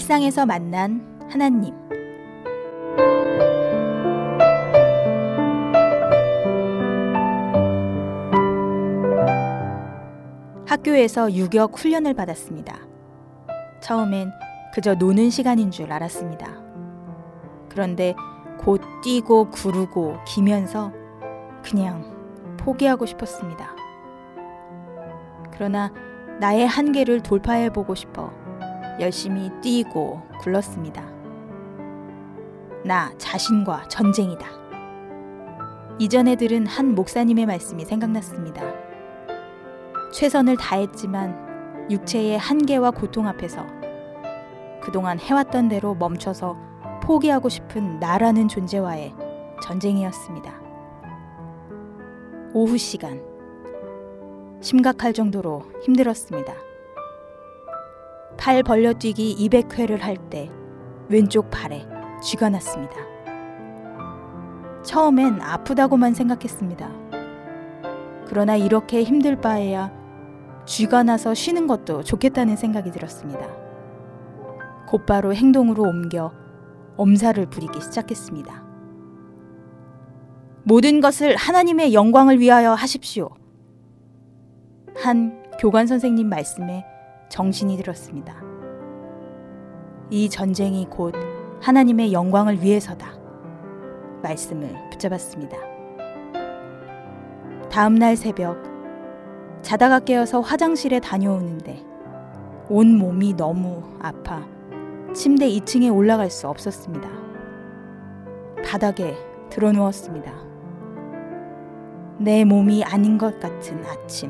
일상에서 만난 하나님. 학교에서 유격 훈련을 받았습니다. 처음엔 그저 노는 시간인 줄 알았습니다. 그런데 곧 뛰고 구르고 기면서 그냥 포기하고 싶었습니다. 그러나 나의 한계를 돌파해보고 싶어 열심히 뛰고 굴렀습니다. 나 자신과 전쟁이다. 이전에 들은 한 목사님의 말씀이 생각났습니다. 최선을 다했지만 육체의 한계와 고통 앞에서 그동안 해왔던 대로 멈춰서 포기하고 싶은 나라는 존재와의 전쟁이었습니다. 오후 시간, 심각할 정도로 힘들었습니다. 팔 벌려뛰기 200회를 할 때 왼쪽 발에 쥐가 났습니다. 처음엔 아프다고만 생각했습니다. 그러나 이렇게 힘들 바에야 쥐가 나서 쉬는 것도 좋겠다는 생각이 들었습니다. 곧바로 행동으로 옮겨 엄살을 부리기 시작했습니다. 모든 것을 하나님의 영광을 위하여 하십시오. 한 교관 선생님 말씀에 정신이 들었습니다. 이 전쟁이 곧 하나님의 영광을 위해서다. 말씀을 붙잡았습니다. 다음 날 새벽, 자다가 깨어서 화장실에 다녀오는데 온 몸이 너무 아파 침대 2층에 올라갈 수 없었습니다. 바닥에 드러누웠습니다. 내 몸이 아닌 것 같은 아침.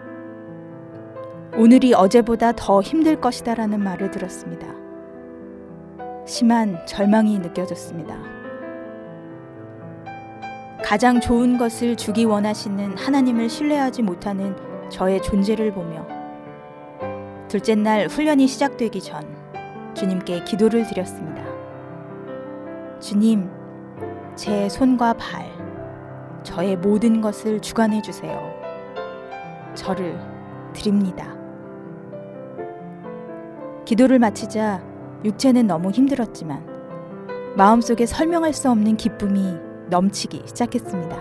오늘이 어제보다 더 힘들 것이다라는 말을 들었습니다. 심한 절망이 느껴졌습니다. 가장 좋은 것을 주기 원하시는 하나님을 신뢰하지 못하는 저의 존재를 보며 둘째 날 훈련이 시작되기 전 주님께 기도를 드렸습니다. 주님, 제 손과 발, 저의 모든 것을 주관해 주세요. 저를 드립니다. 기도를 마치자 육체는 너무 힘들었지만 마음속에 설명할 수 없는 기쁨이 넘치기 시작했습니다.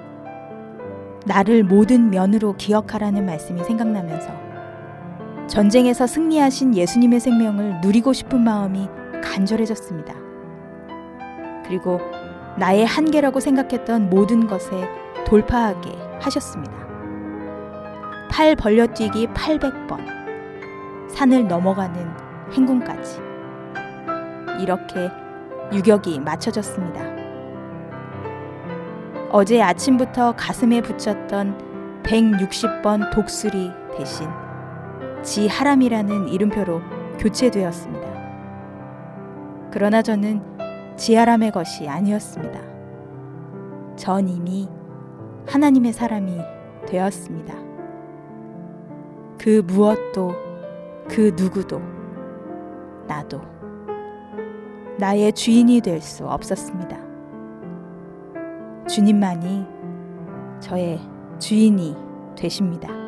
나를 모든 면으로 기억하라는 말씀이 생각나면서 전쟁에서 승리하신 예수님의 생명을 누리고 싶은 마음이 간절해졌습니다. 그리고 나의 한계라고 생각했던 모든 것에 돌파하게 하셨습니다. 팔 벌려뛰기 800번, 산을 넘어가는 행군까지. 이렇게 유격이 맞춰졌습니다. 어제 아침부터 가슴에 붙였던 160번 독수리 대신 지하람이라는 이름표로 교체되었습니다. 그러나 저는 지하람의 것이 아니었습니다. 전 이미 하나님의 사람이 되었습니다. 그 무엇도, 그 누구도, 나도 나의 주인이 될 수 없었습니다. 주님만이 저의 주인이 되십니다.